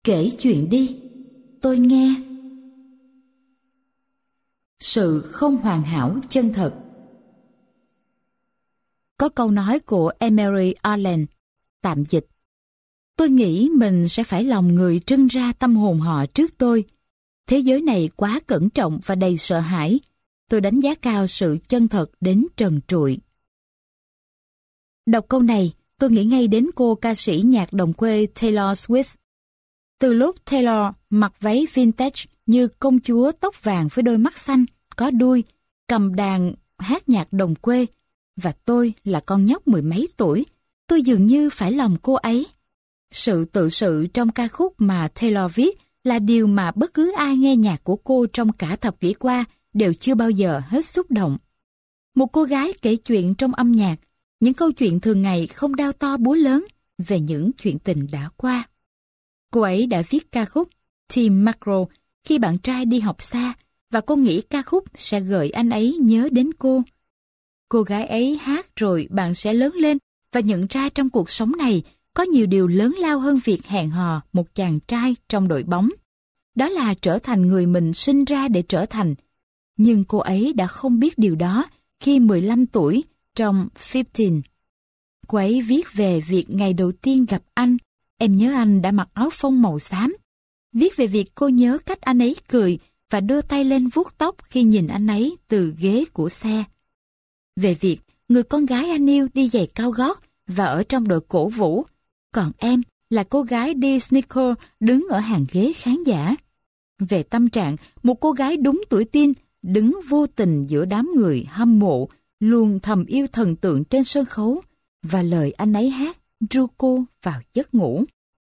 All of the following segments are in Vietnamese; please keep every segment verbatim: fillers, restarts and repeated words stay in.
Kể chuyện đi, tôi nghe. Sự không hoàn hảo chân thật. Có câu nói của Emery Allen, tạm dịch: tôi nghĩ mình sẽ phải lòng người trưng ra tâm hồn họ trước tôi. Thế giới này quá cẩn trọng và đầy sợ hãi. Tôi đánh giá cao sự chân thật đến trần trụi. Đọc câu này, tôi nghĩ ngay đến cô ca sĩ nhạc đồng quê Taylor Swift. Từ lúc Taylor mặc váy vintage như công chúa tóc vàng với đôi mắt xanh, có đuôi, cầm đàn hát nhạc đồng quê, và tôi là con nhóc mười mấy tuổi, tôi dường như phải lòng cô ấy. Sự tự sự trong ca khúc mà Taylor viết là điều mà bất cứ ai nghe nhạc của cô trong cả thập kỷ qua đều chưa bao giờ hết xúc động. Một cô gái kể chuyện trong âm nhạc, những câu chuyện thường ngày không đao to búa lớn về những chuyện tình đã qua. Cô ấy đã viết ca khúc Tim Macro khi bạn trai đi học xa, và cô nghĩ ca khúc sẽ gợi anh ấy nhớ đến cô. Cô gái ấy hát rồi bạn sẽ lớn lên và nhận ra trong cuộc sống này có nhiều điều lớn lao hơn việc hẹn hò một chàng trai trong đội bóng. Đó là trở thành người mình sinh ra để trở thành. Nhưng cô ấy đã không biết điều đó khi mười lăm tuổi trong mười lăm. Cô ấy viết về việc ngày đầu tiên gặp anh, em nhớ anh đã mặc áo phông màu xám. Viết về việc cô nhớ cách anh ấy cười và đưa tay lên vuốt tóc khi nhìn anh ấy từ ghế của xe. Về việc người con gái anh yêu đi giày cao gót và ở trong đội cổ vũ, còn em là cô gái đi sneaker đứng ở hàng ghế khán giả. Về tâm trạng một cô gái đúng tuổi teen đứng vô tình giữa đám người hâm mộ, luôn thầm yêu thần tượng trên sân khấu, và lời anh ấy hát ru cô vào giấc ngủ.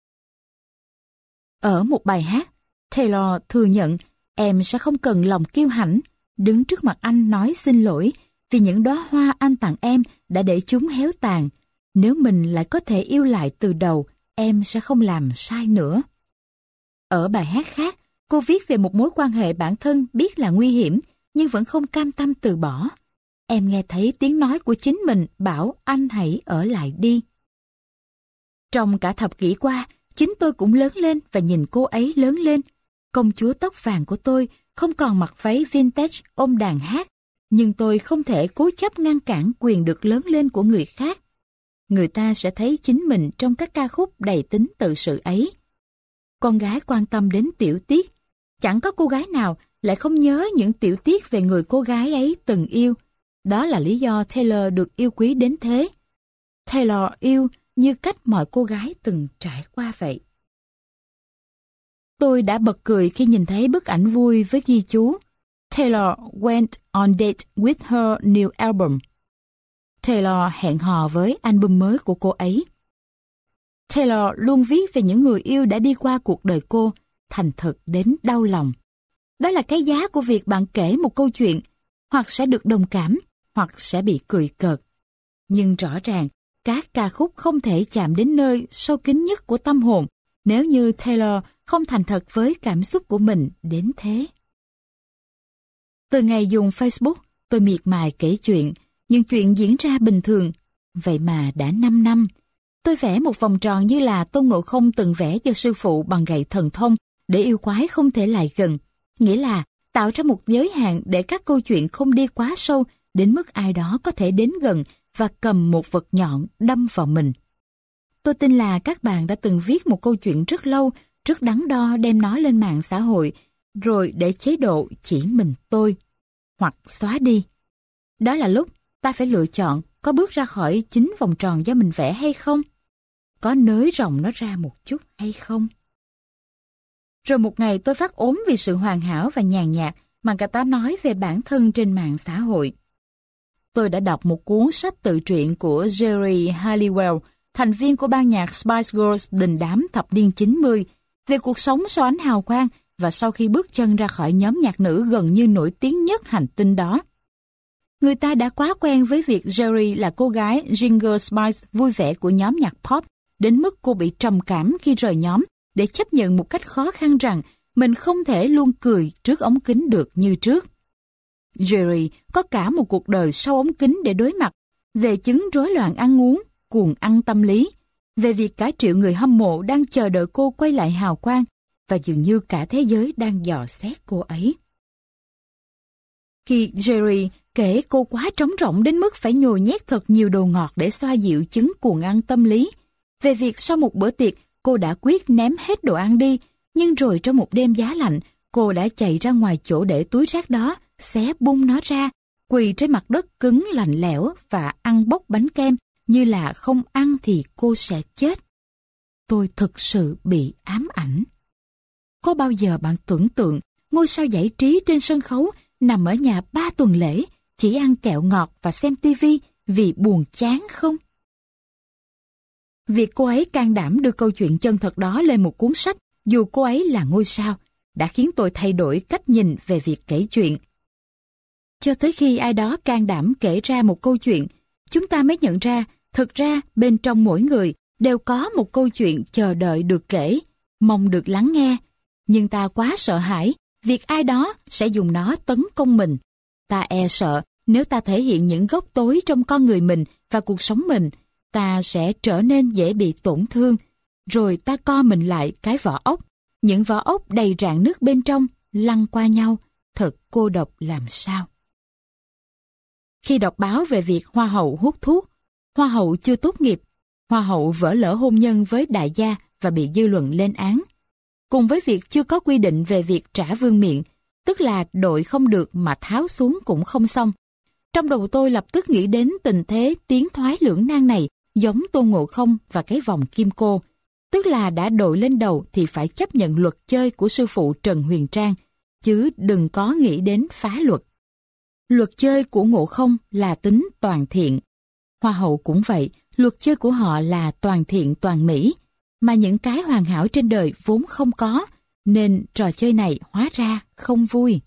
Ở một bài hát, Taylor thừa nhận em sẽ không cần lòng kiêu hãnh đứng trước mặt anh nói xin lỗi vì những đóa hoa anh tặng em đã để chúng héo tàn. Nếu mình lại có thể yêu lại từ đầu, em sẽ không làm sai nữa. Ở bài hát khác, cô viết về một mối quan hệ bản thân biết là nguy hiểm nhưng vẫn không cam tâm từ bỏ. Em nghe thấy tiếng nói của chính mình bảo anh hãy ở lại đi. Trong cả thập kỷ qua, chính tôi cũng lớn lên và nhìn cô ấy lớn lên. Công chúa tóc vàng của tôi không còn mặc váy vintage ôm đàn hát, nhưng tôi không thể cố chấp ngăn cản quyền được lớn lên của người khác. Người ta sẽ thấy chính mình trong các ca khúc đầy tính tự sự ấy. Con gái quan tâm đến tiểu tiết. Chẳng có cô gái nào lại không nhớ những tiểu tiết về người cô gái ấy từng yêu. Đó là lý do Taylor được yêu quý đến thế. Taylor yêu như cách mọi cô gái từng trải qua vậy. Tôi đã bật cười khi nhìn thấy bức ảnh vui với ghi chú Taylor went on date with her new album. Taylor hẹn hò với album mới của cô ấy. Taylor luôn viết về những người yêu đã đi qua cuộc đời cô, thành thật đến đau lòng. Đó là cái giá của việc bạn kể một câu chuyện, hoặc sẽ được đồng cảm, hoặc sẽ bị cười cợt. Nhưng rõ ràng, các ca khúc không thể chạm đến nơi sâu kín nhất của tâm hồn nếu như Taylor không thành thật với cảm xúc của mình đến thế. Từ ngày dùng Facebook, tôi miệt mài kể chuyện, những chuyện diễn ra bình thường. Vậy mà đã năm năm, tôi vẽ một vòng tròn như là Tôn Ngộ Không từng vẽ cho sư phụ bằng gậy thần thông để yêu quái không thể lại gần. Nghĩa là tạo ra một giới hạn để các câu chuyện không đi quá sâu đến mức ai đó có thể đến gần và cầm một vật nhọn đâm vào mình. Tôi tin là các bạn đã từng viết một câu chuyện rất lâu, rất đắn đo đem nó lên mạng xã hội, rồi để chế độ chỉ mình tôi, hoặc xóa đi. Đó là lúc ta phải lựa chọn có bước ra khỏi chính vòng tròn do mình vẽ hay không, có nới rộng nó ra một chút hay không. Rồi một ngày tôi phát ốm vì sự hoàn hảo và nhàn nhạt mà người ta nói về bản thân trên mạng xã hội. Tôi đã đọc một cuốn sách tự truyện của Geri Halliwell, thành viên của ban nhạc Spice Girls đình đám thập niên chín mươi, về cuộc sống sau ánh hào quang và sau khi bước chân ra khỏi nhóm nhạc nữ gần như nổi tiếng nhất hành tinh đó. Người ta đã quá quen với việc Geri là cô gái Ginger Spice vui vẻ của nhóm nhạc pop, đến mức cô bị trầm cảm khi rời nhóm để chấp nhận một cách khó khăn rằng mình không thể luôn cười trước ống kính được như trước. Geri có cả một cuộc đời sau ống kính để đối mặt, về chứng rối loạn ăn uống, cuồng ăn tâm lý. về việc cả triệu người hâm mộ đang chờ đợi cô quay lại hào quang, và dường như cả thế giới đang dò xét cô ấy. Khi Jerry kể cô quá trống rỗng đến mức phải nhồi nhét thật nhiều đồ ngọt để xoa dịu chứng cuồng ăn tâm lý, về việc sau một bữa tiệc cô đã quyết ném hết đồ ăn đi, nhưng rồi trong một đêm giá lạnh, cô đã chạy ra ngoài chỗ để túi rác đó, xé bung nó ra, quỳ trên mặt đất cứng lạnh lẽo và ăn bốc bánh kem như là không ăn thì cô sẽ chết. Tôi thực sự bị ám ảnh. Có bao giờ bạn tưởng tượng ngôi sao giải trí trên sân khấu nằm ở nhà ba tuần lễ, chỉ ăn kẹo ngọt và xem tivi vì buồn chán không? Việc cô ấy can đảm đưa câu chuyện chân thật đó lên một cuốn sách, dù cô ấy là ngôi sao, đã khiến tôi thay đổi cách nhìn về việc kể chuyện. Cho tới khi ai đó can đảm kể ra một câu chuyện, chúng ta mới nhận ra, thực ra bên trong mỗi người đều có một câu chuyện chờ đợi được kể, mong được lắng nghe. Nhưng ta quá sợ hãi việc ai đó sẽ dùng nó tấn công mình. Ta e sợ nếu ta thể hiện những góc tối trong con người mình và cuộc sống mình, ta sẽ trở nên dễ bị tổn thương. Rồi ta co mình lại cái vỏ ốc, những vỏ ốc đầy rạn nước bên trong, lăn qua nhau, thật cô độc làm sao. Khi đọc báo về việc hoa hậu hút thuốc, hoa hậu chưa tốt nghiệp, hoa hậu vỡ lỡ hôn nhân với đại gia và bị dư luận lên án, cùng với việc chưa có quy định về việc trả vương miện, tức là đội không được mà tháo xuống cũng không xong. Trong đầu tôi lập tức nghĩ đến tình thế tiến thoái lưỡng nan này giống Tôn Ngộ Không và cái vòng kim cô, tức là đã đội lên đầu thì phải chấp nhận luật chơi của sư phụ Trần Huyền Trang, chứ đừng có nghĩ đến phá luật. Luật chơi của Ngộ Không là tính toàn thiện. Hoa hậu cũng vậy, luật chơi của họ là toàn thiện toàn mỹ, mà những cái hoàn hảo trên đời vốn không có, nên trò chơi này hóa ra không vui.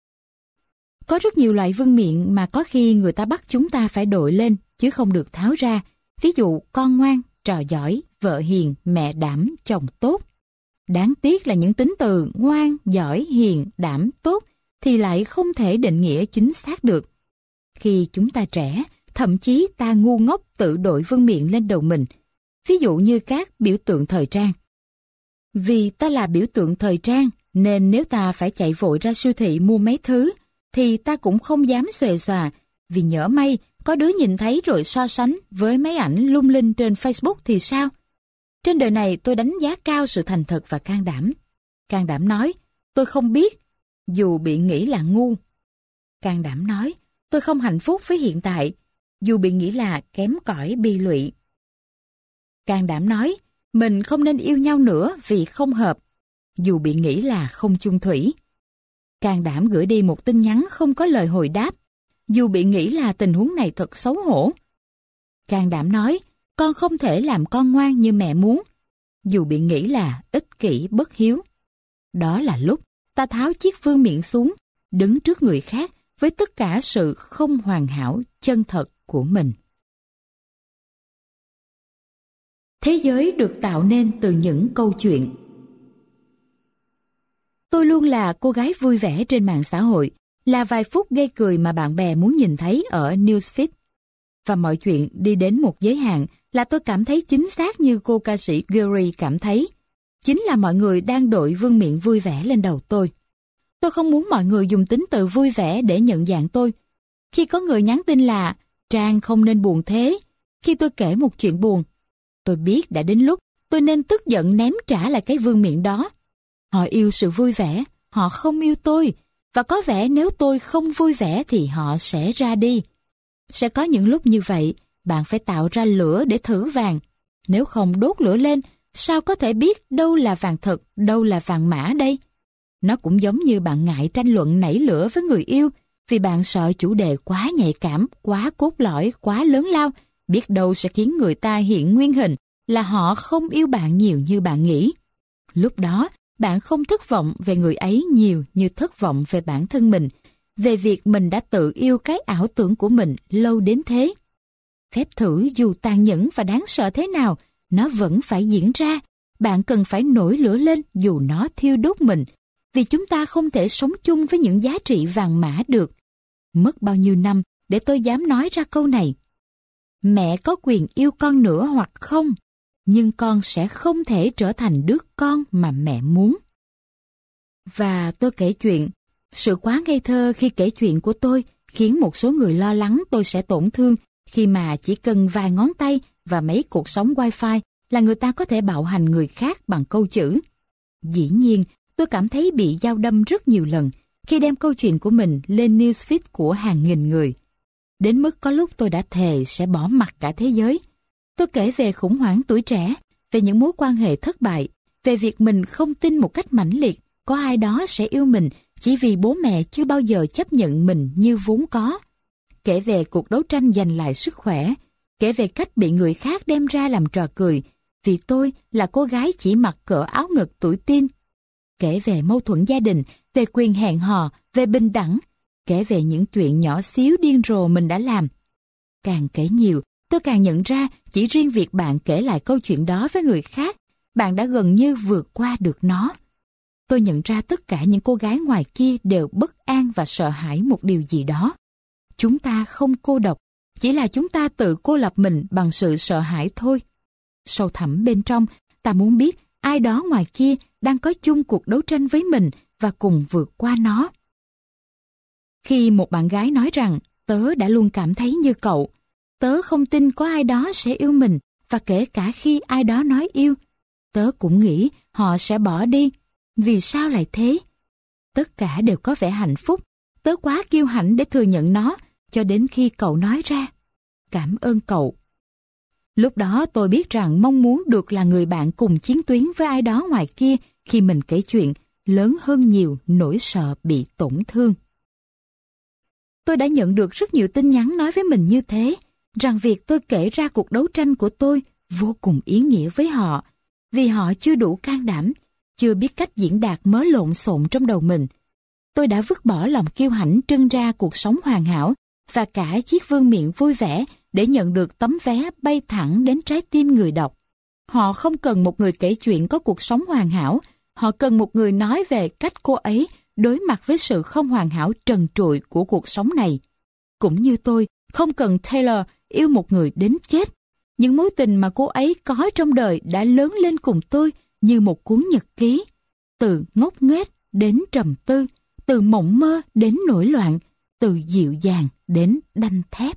Có rất nhiều loại vương miện mà có khi người ta bắt chúng ta phải đội lên, chứ không được tháo ra. Ví dụ con ngoan, trò giỏi, vợ hiền, mẹ đảm, chồng tốt. Đáng tiếc là những tính từ ngoan, giỏi, hiền, đảm, tốt thì lại không thể định nghĩa chính xác được. Khi chúng ta trẻ, thậm chí ta ngu ngốc tự đội vương miện lên đầu mình. Ví dụ như các biểu tượng thời trang. Vì ta là biểu tượng thời trang, nên nếu ta phải chạy vội ra siêu thị mua mấy thứ, thì ta cũng không dám xuề xòa, vì nhỡ may có đứa nhìn thấy rồi so sánh với mấy ảnh lung linh trên Facebook thì sao? Trên đời này tôi đánh giá cao sự thành thật và can đảm. Can đảm nói, tôi không biết, dù bị nghĩ là ngu. Can đảm nói, tôi không hạnh phúc với hiện tại, dù bị nghĩ là kém cỏi bi lụy. Can đảm nói, mình không nên yêu nhau nữa vì không hợp, dù bị nghĩ là không chung thủy. Can đảm gửi đi một tin nhắn không có lời hồi đáp, dù bị nghĩ là tình huống này thật xấu hổ. Can đảm nói, con không thể làm con ngoan như mẹ muốn, dù bị nghĩ là ích kỷ bất hiếu. Đó là lúc ta tháo chiếc vương miện xuống, đứng trước người khác với tất cả sự không hoàn hảo chân thật của mình. Thế giới được tạo nên từ những câu chuyện. Tôi luôn là cô gái vui vẻ trên mạng xã hội, là vài phút gây cười mà bạn bè muốn nhìn thấy ở newsfeed. Và mọi chuyện đi đến một giới hạn là tôi cảm thấy chính xác như cô ca sĩ Gary cảm thấy. Chính là mọi người đang đội vương miện vui vẻ lên đầu tôi. Tôi không muốn mọi người dùng tính từ vui vẻ để nhận dạng tôi. Khi có người nhắn tin là Trang không nên buồn thế, khi tôi kể một chuyện buồn, tôi biết đã đến lúc tôi nên tức giận ném trả lại cái vương miện đó. Họ yêu sự vui vẻ, họ không yêu tôi, và có vẻ nếu tôi không vui vẻ thì họ sẽ ra đi. Sẽ có những lúc như vậy, bạn phải tạo ra lửa để thử vàng. Nếu không đốt lửa lên, sao có thể biết đâu là vàng thật, đâu là vàng mã đây? Nó cũng giống như bạn ngại tranh luận nảy lửa với người yêu, vì bạn sợ chủ đề quá nhạy cảm, quá cốt lõi, quá lớn lao, biết đâu sẽ khiến người ta hiện nguyên hình là họ không yêu bạn nhiều như bạn nghĩ. Lúc đó, bạn không thất vọng về người ấy nhiều như thất vọng về bản thân mình, về việc mình đã tự yêu cái ảo tưởng của mình lâu đến thế. Phép thử dù tàn nhẫn và đáng sợ thế nào, nó vẫn phải diễn ra. Bạn cần phải nổi lửa lên dù nó thiêu đốt mình, vì chúng ta không thể sống chung với những giá trị vàng mã được. Mất bao nhiêu năm để tôi dám nói ra câu này? Mẹ có quyền yêu con nữa hoặc không? nhưng con sẽ không thể trở thành đứa con mà mẹ muốn. Và tôi kể chuyện. Sự quá ngây thơ khi kể chuyện của tôi khiến một số người lo lắng tôi sẽ tổn thương khi mà chỉ cần vài ngón tay và mấy cuộc sóng wifi là người ta có thể bạo hành người khác bằng câu chữ. Dĩ nhiên, tôi cảm thấy bị dao đâm rất nhiều lần khi đem câu chuyện của mình lên newsfeed của hàng nghìn người. Đến mức có lúc tôi đã thề sẽ bỏ mặc cả thế giới. Tôi kể về khủng hoảng tuổi trẻ, về những mối quan hệ thất bại, về việc mình không tin một cách mãnh liệt có ai đó sẽ yêu mình chỉ vì bố mẹ chưa bao giờ chấp nhận mình như vốn có. Kể về cuộc đấu tranh giành lại sức khỏe, kể về cách bị người khác đem ra làm trò cười vì tôi là cô gái chỉ mặc cỡ áo ngực tuổi teen. Kể về mâu thuẫn gia đình, về quyền hẹn hò, về bình đẳng, kể về những chuyện nhỏ xíu điên rồ mình đã làm. Càng kể nhiều, tôi càng nhận ra chỉ riêng việc bạn kể lại câu chuyện đó với người khác, bạn đã gần như vượt qua được nó. Tôi nhận ra tất cả những cô gái ngoài kia đều bất an và sợ hãi một điều gì đó. Chúng ta không cô độc, chỉ là chúng ta tự cô lập mình bằng sự sợ hãi thôi. Sâu thẳm bên trong, ta muốn biết ai đó ngoài kia đang có chung cuộc đấu tranh với mình và cùng vượt qua nó. Khi một bạn gái nói rằng tớ đã luôn cảm thấy như cậu, tớ không tin có ai đó sẽ yêu mình, và kể cả khi ai đó nói yêu, tớ cũng nghĩ họ sẽ bỏ đi. Vì sao lại thế? Tất cả đều có vẻ hạnh phúc. Tớ quá kiêu hãnh để thừa nhận nó, cho đến khi cậu nói ra. Cảm ơn cậu. Lúc đó tôi biết rằng mong muốn được là người bạn cùng chiến tuyến với ai đó ngoài kia khi mình kể chuyện lớn hơn nhiều nỗi sợ bị tổn thương. Tôi đã nhận được rất nhiều tin nhắn nói với mình như thế, rằng việc tôi kể ra cuộc đấu tranh của tôi vô cùng ý nghĩa với họ, vì họ chưa đủ can đảm, chưa biết cách diễn đạt mớ lộn xộn trong đầu mình. Tôi đã vứt bỏ lòng kiêu hãnh trưng ra cuộc sống hoàn hảo và cả chiếc vương miện vui vẻ để nhận được tấm vé bay thẳng đến trái tim người đọc. Họ không cần một người kể chuyện có cuộc sống hoàn hảo, họ cần một người nói về cách cô ấy đối mặt với sự không hoàn hảo trần trụi của cuộc sống này. Cũng như tôi, không cần Taylor yêu một người đến chết. Những mối tình mà cô ấy có trong đời đã lớn lên cùng tôi như một cuốn nhật ký. Từ ngốc nghếch đến trầm tư, từ mộng mơ đến nổi loạn, từ dịu dàng đến đanh thép.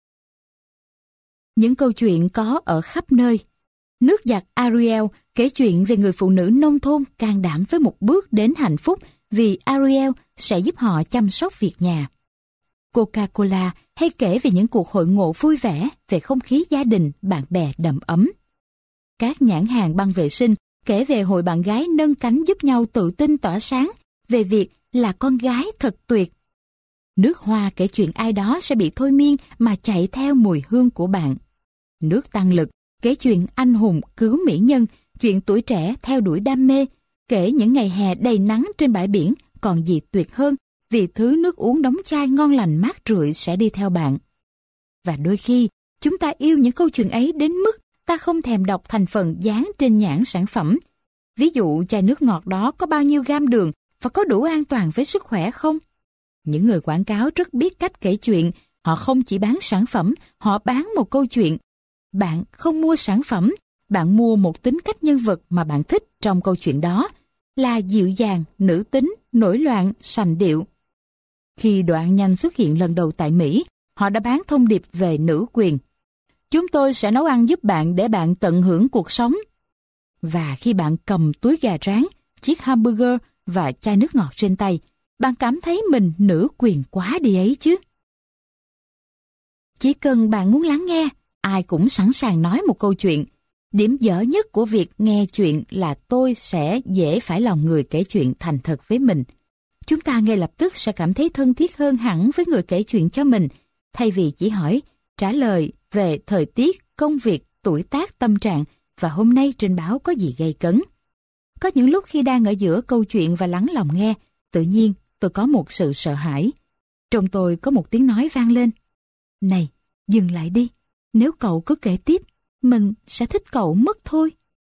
Những câu chuyện có ở khắp nơi. Nước giặt Ariel kể chuyện về người phụ nữ nông thôn can đảm với một bước đến hạnh phúc vì Ariel sẽ giúp họ chăm sóc việc nhà. Coca-Cola hay kể về những cuộc hội ngộ vui vẻ, về không khí gia đình, bạn bè đầm ấm. Các nhãn hàng băng vệ sinh kể về hội bạn gái nâng cánh giúp nhau tự tin tỏa sáng, về việc là con gái thật tuyệt. Nước hoa kể chuyện ai đó sẽ bị thôi miên mà chạy theo mùi hương của bạn. Nước tăng lực kể chuyện anh hùng cứu mỹ nhân, chuyện tuổi trẻ theo đuổi đam mê, kể những ngày hè đầy nắng trên bãi biển còn gì tuyệt hơn vì thứ nước uống đóng chai ngon lành mát rượi sẽ đi theo bạn. Và đôi khi, chúng ta yêu những câu chuyện ấy đến mức ta không thèm đọc thành phần dán trên nhãn sản phẩm. Ví dụ chai nước ngọt đó có bao nhiêu gam đường và có đủ an toàn với sức khỏe không? Những người quảng cáo rất biết cách kể chuyện, họ không chỉ bán sản phẩm, họ bán một câu chuyện. Bạn không mua sản phẩm, bạn mua một tính cách nhân vật mà bạn thích trong câu chuyện đó, là dịu dàng, nữ tính, nổi loạn, sành điệu. Khi đoạn nhanh xuất hiện lần đầu tại Mỹ, họ đã bán thông điệp về nữ quyền. Chúng tôi sẽ nấu ăn giúp bạn để bạn tận hưởng cuộc sống. Và khi bạn cầm túi gà rán, chiếc hamburger và chai nước ngọt trên tay, bạn cảm thấy mình nữ quyền quá đi ấy chứ. Chỉ cần bạn muốn lắng nghe, ai cũng sẵn sàng nói một câu chuyện. Điểm dở nhất của việc nghe chuyện là tôi sẽ dễ phải lòng người kể chuyện thành thật với mình. Chúng ta ngay lập tức sẽ cảm thấy thân thiết hơn hẳn với người kể chuyện cho mình, thay vì chỉ hỏi, trả lời về thời tiết, công việc, tuổi tác, tâm trạng và hôm nay trên báo có gì gây cấn. Có những lúc khi đang ở giữa câu chuyện và lắng lòng nghe, tự nhiên tôi có một sự sợ hãi. Trong tôi có một tiếng nói vang lên. Này, dừng lại đi. Nếu cậu cứ kể tiếp, mình sẽ thích cậu mất thôi.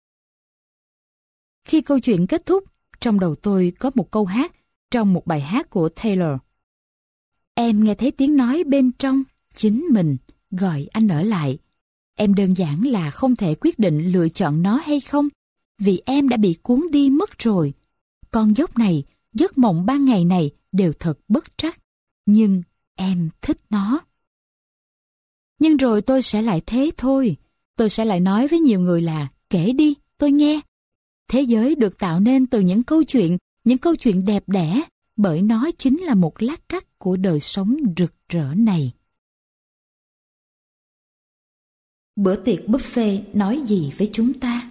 Khi câu chuyện kết thúc, trong đầu tôi có một câu hát trong một bài hát của Taylor. Em nghe thấy tiếng nói bên trong chính mình gọi anh ở lại. em đơn giản là không thể quyết định lựa chọn nó hay không, vì em đã bị cuốn đi mất rồi. Con dốc này, giấc mộng ban ngày này đều thật bất trắc, nhưng em thích nó. Nhưng rồi tôi sẽ lại thế thôi. Tôi sẽ lại nói với nhiều người là kể đi, tôi nghe. Thế giới được tạo nên từ những câu chuyện, những câu chuyện đẹp đẽ, bởi nó chính là một lát cắt của đời sống rực rỡ này. Bữa tiệc buffet nói gì với chúng ta?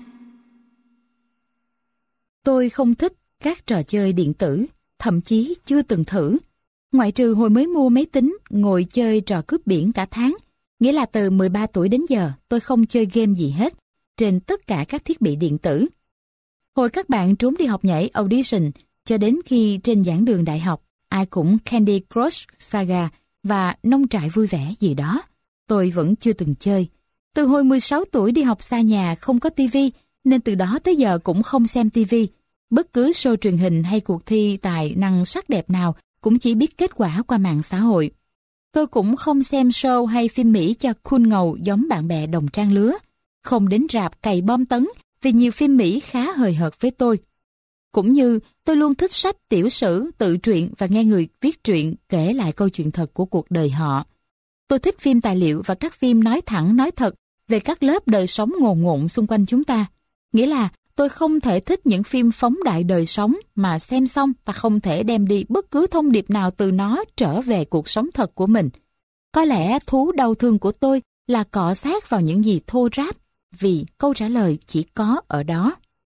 Tôi không thích các trò chơi điện tử, thậm chí chưa từng thử. Ngoại trừ hồi mới mua máy tính, ngồi chơi trò cướp biển cả tháng, nghĩa là từ mười ba tuổi đến giờ tôi không chơi game gì hết, trên tất cả các thiết bị điện tử. Hồi các bạn trốn đi học nhảy audition, cho đến khi trên giảng đường đại học, ai cũng Candy Crush Saga và nông trại vui vẻ gì đó, tôi vẫn chưa từng chơi. Từ hồi mười sáu tuổi đi học xa nhà không có tivi, nên từ đó tới giờ cũng không xem tivi. Bất cứ show truyền hình hay cuộc thi tài năng sắc đẹp nào cũng chỉ biết kết quả qua mạng xã hội. Tôi cũng không xem show hay phim Mỹ cho cool ngầu giống bạn bè đồng trang lứa. Không đến rạp cày bom tấn vì nhiều phim Mỹ khá hời hợt với tôi. Cũng như tôi luôn thích sách tiểu sử, tự truyện và nghe người viết truyện kể lại câu chuyện thật của cuộc đời họ. Tôi thích phim tài liệu và các phim nói thẳng nói thật về các lớp đời sống ngồn ngộn xung quanh chúng ta. Nghĩa là tôi không thể thích những phim phóng đại đời sống mà xem xong ta không thể đem đi bất cứ thông điệp nào từ nó trở về cuộc sống thật của mình. Có lẽ thú đau thương của tôi là cọ sát vào những gì thô ráp, vì câu trả lời chỉ có ở đó.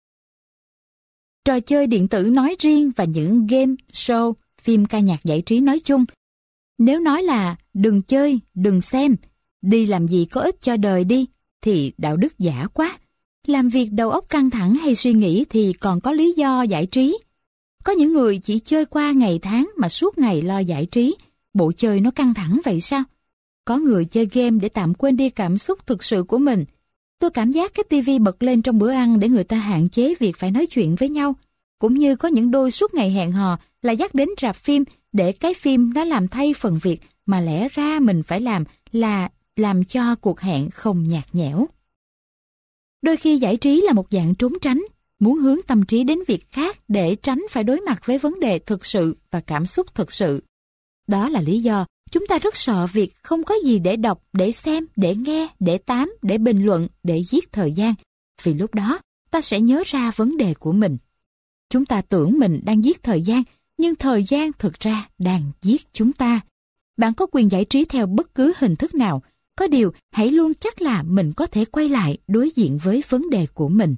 Trò chơi điện tử nói riêng và những game, show, phim ca nhạc giải trí nói chung. Nếu nói là đừng chơi, đừng xem, đi làm gì có ích cho đời đi, thì đạo đức giả quá. Làm việc đầu óc căng thẳng hay suy nghĩ thì còn có lý do giải trí. Có những người chỉ chơi qua ngày tháng mà suốt ngày lo giải trí. Bộ chơi nó căng thẳng vậy sao? Có người chơi game để tạm quên đi cảm xúc thực sự của mình. Tôi cảm giác cái tivi bật lên trong bữa ăn để người ta hạn chế việc phải nói chuyện với nhau. Cũng như có những đôi suốt ngày hẹn hò là dắt đến rạp phim để cái phim nó làm thay phần việc mà lẽ ra mình phải làm là làm cho cuộc hẹn không nhạt nhẽo. Đôi khi giải trí là một dạng trốn tránh, muốn hướng tâm trí đến việc khác để tránh phải đối mặt với vấn đề thực sự và cảm xúc thực sự. Đó là lý do chúng ta rất sợ việc không có gì để đọc, để xem, để nghe, để tám, để bình luận, để giết thời gian. Vì lúc đó, ta sẽ nhớ ra vấn đề của mình. Chúng ta tưởng mình đang giết thời gian, nhưng thời gian thực ra đang giết chúng ta. Bạn có quyền giải trí theo bất cứ hình thức nào, có điều hãy luôn chắc là mình có thể quay lại đối diện với vấn đề của mình.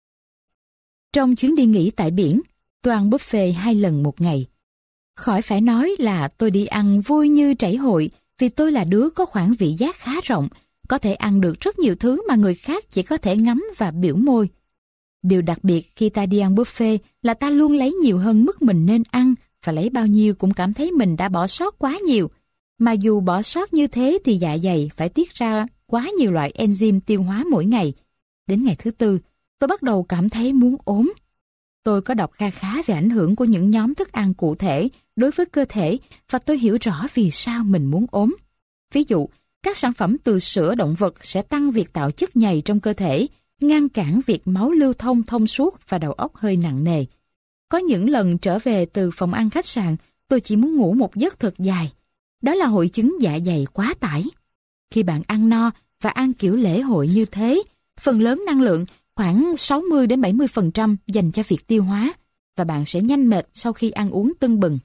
Trong chuyến đi nghỉ tại biển, tôi ăn buffet hai lần một ngày. Khỏi phải nói là tôi đi ăn vui như trảy hội vì tôi là đứa có khoảng vị giác khá rộng, có thể ăn được rất nhiều thứ mà người khác chỉ có thể ngắm và biểu môi. Điều đặc biệt khi ta đi ăn buffet là ta luôn lấy nhiều hơn mức mình nên ăn và lấy bao nhiêu cũng cảm thấy mình đã bỏ sót quá nhiều. Mà dù bỏ sót như thế thì dạ dày phải tiết ra quá nhiều loại enzyme tiêu hóa mỗi ngày. Đến ngày thứ tư, tôi bắt đầu cảm thấy muốn ốm. Tôi có đọc kha khá về ảnh hưởng của những nhóm thức ăn cụ thể đối với cơ thể và tôi hiểu rõ vì sao mình muốn ốm. Ví dụ, các sản phẩm từ sữa động vật sẽ tăng việc tạo chất nhầy trong cơ thể, ngăn cản việc máu lưu thông thông suốt và đầu óc hơi nặng nề. Có những lần trở về từ phòng ăn khách sạn, tôi chỉ muốn ngủ một giấc thật dài. Đó là hội chứng dạ dày quá tải. Khi bạn ăn no và ăn kiểu lễ hội như thế, phần lớn năng lượng, khoảng sáu mươi đến bảy mươi phần trăm dành cho việc tiêu hóa, và bạn sẽ nhanh mệt sau khi ăn uống tưng bừng.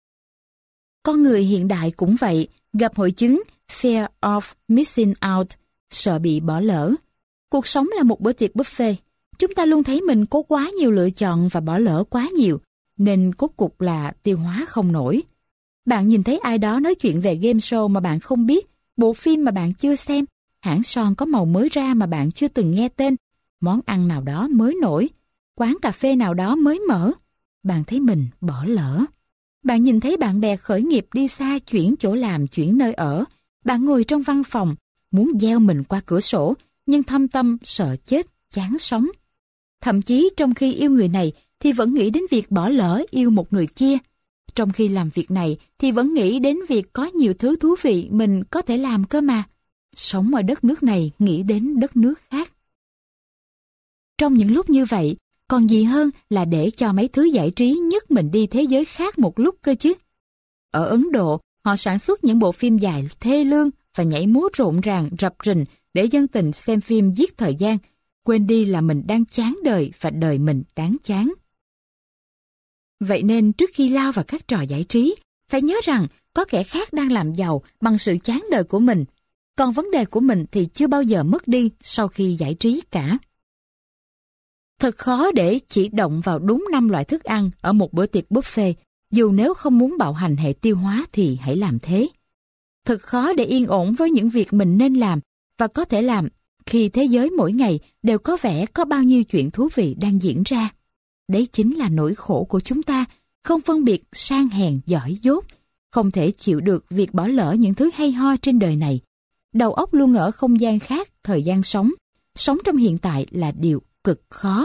Con người hiện đại cũng vậy, gặp hội chứng Fear of Missing Out, sợ bị bỏ lỡ. Cuộc sống là một bữa tiệc buffet. Chúng ta luôn thấy mình có quá nhiều lựa chọn và bỏ lỡ quá nhiều, nên cốt cục là tiêu hóa không nổi. Bạn nhìn thấy ai đó nói chuyện về game show mà bạn không biết, bộ phim mà bạn chưa xem, hãng son có màu mới ra mà bạn chưa từng nghe tên, món ăn nào đó mới nổi, quán cà phê nào đó mới mở. Bạn thấy mình bỏ lỡ. Bạn nhìn thấy bạn bè khởi nghiệp đi xa, chuyển chỗ làm, chuyển nơi ở. Bạn ngồi trong văn phòng, muốn gieo mình qua cửa sổ, nhưng thâm tâm sợ chết, chán sống. Thậm chí trong khi yêu người này thì vẫn nghĩ đến việc bỏ lỡ yêu một người kia. Trong khi làm việc này thì vẫn nghĩ đến việc có nhiều thứ thú vị mình có thể làm cơ mà. sống ở đất nước này nghĩ đến đất nước khác. Trong những lúc như vậy, còn gì hơn là để cho mấy thứ giải trí nhấc mình đi thế giới khác một lúc cơ chứ. Ở Ấn Độ, họ sản xuất những bộ phim dài thê lương và nhảy múa rộn ràng rập rình để dân tình xem phim giết thời gian, quên đi là mình đang chán đời và đời mình đáng chán. Vậy nên trước khi lao vào các trò giải trí, phải nhớ rằng có kẻ khác đang làm giàu bằng sự chán đời của mình, còn vấn đề của mình thì chưa bao giờ mất đi sau khi giải trí cả. Thật khó để chỉ động vào đúng năm loại thức ăn ở một bữa tiệc buffet, dù nếu không muốn bạo hành hệ tiêu hóa thì hãy làm thế. Thật khó để yên ổn với những việc mình nên làm và có thể làm khi thế giới mỗi ngày đều có vẻ có bao nhiêu chuyện thú vị đang diễn ra. Đấy chính là nỗi khổ của chúng ta, không phân biệt sang hèn giỏi dốt, không thể chịu được việc bỏ lỡ những thứ hay ho trên đời này. Đầu óc luôn ở không gian khác, thời gian sống. Sống trong hiện tại là điều cực khó.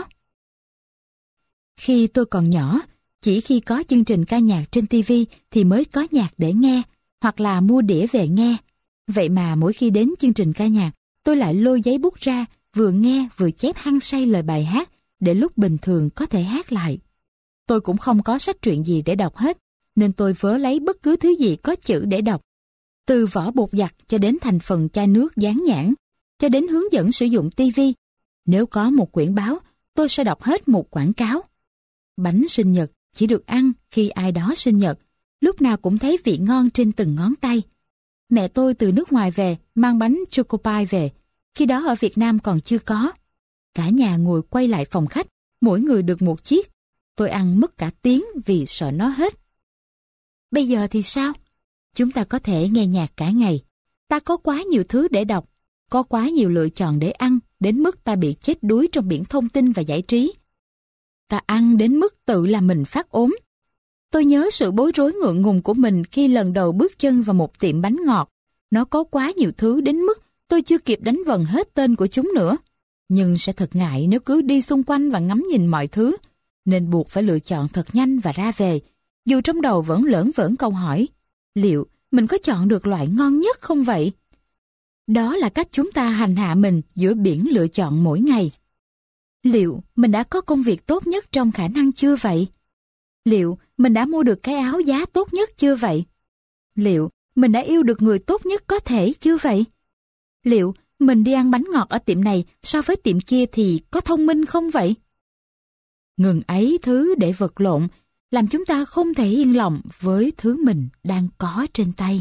Khi tôi còn nhỏ, chỉ khi có chương trình ca nhạc trên ti vi thì mới có nhạc để nghe, hoặc là mua đĩa về nghe. Vậy mà mỗi khi đến chương trình ca nhạc, tôi lại lôi giấy bút ra, vừa nghe vừa chép hăng say lời bài hát, để lúc bình thường có thể hát lại. Tôi cũng không có sách truyện gì để đọc hết, nên tôi vớ lấy bất cứ thứ gì có chữ để đọc. Từ vỏ bột giặt cho đến thành phần chai nước dán nhãn, cho đến hướng dẫn sử dụng ti vi. Nếu có một quyển báo, tôi sẽ đọc hết một quảng cáo. Bánh sinh nhật chỉ được ăn khi ai đó sinh nhật, lúc nào cũng thấy vị ngon trên từng ngón tay. Mẹ tôi từ nước ngoài về, mang bánh choco pie về, khi đó ở Việt Nam còn chưa có. Cả nhà ngồi quay lại phòng khách, mỗi người được một chiếc. Tôi ăn mất cả tiếng vì sợ nó hết. Bây giờ thì sao? Chúng ta có thể nghe nhạc cả ngày. Ta có quá nhiều thứ để đọc, có quá nhiều lựa chọn để ăn, đến mức ta bị chết đuối trong biển thông tin và giải trí. Ta ăn đến mức tự làm mình phát ốm. Tôi nhớ sự bối rối ngượng ngùng của mình khi lần đầu bước chân vào một tiệm bánh ngọt. Nó có quá nhiều thứ đến mức tôi chưa kịp đánh vần hết tên của chúng nữa. Nhưng sẽ thật ngại nếu cứ đi xung quanh và ngắm nhìn mọi thứ, nên buộc phải lựa chọn thật nhanh và ra về, dù trong đầu vẫn lởn vởn câu hỏi, liệu mình có chọn được loại ngon nhất không vậy? Đó là cách chúng ta hành hạ mình giữa biển lựa chọn mỗi ngày. Liệu mình đã có công việc tốt nhất trong khả năng chưa vậy? Liệu mình đã mua được cái áo giá tốt nhất chưa vậy? Liệu mình đã yêu được người tốt nhất có thể chưa vậy? Liệu mình đi ăn bánh ngọt ở tiệm này so với tiệm kia thì có thông minh không vậy? Ngừng ấy thứ để vật lộn, làm chúng ta không thể yên lòng với thứ mình đang có trên tay.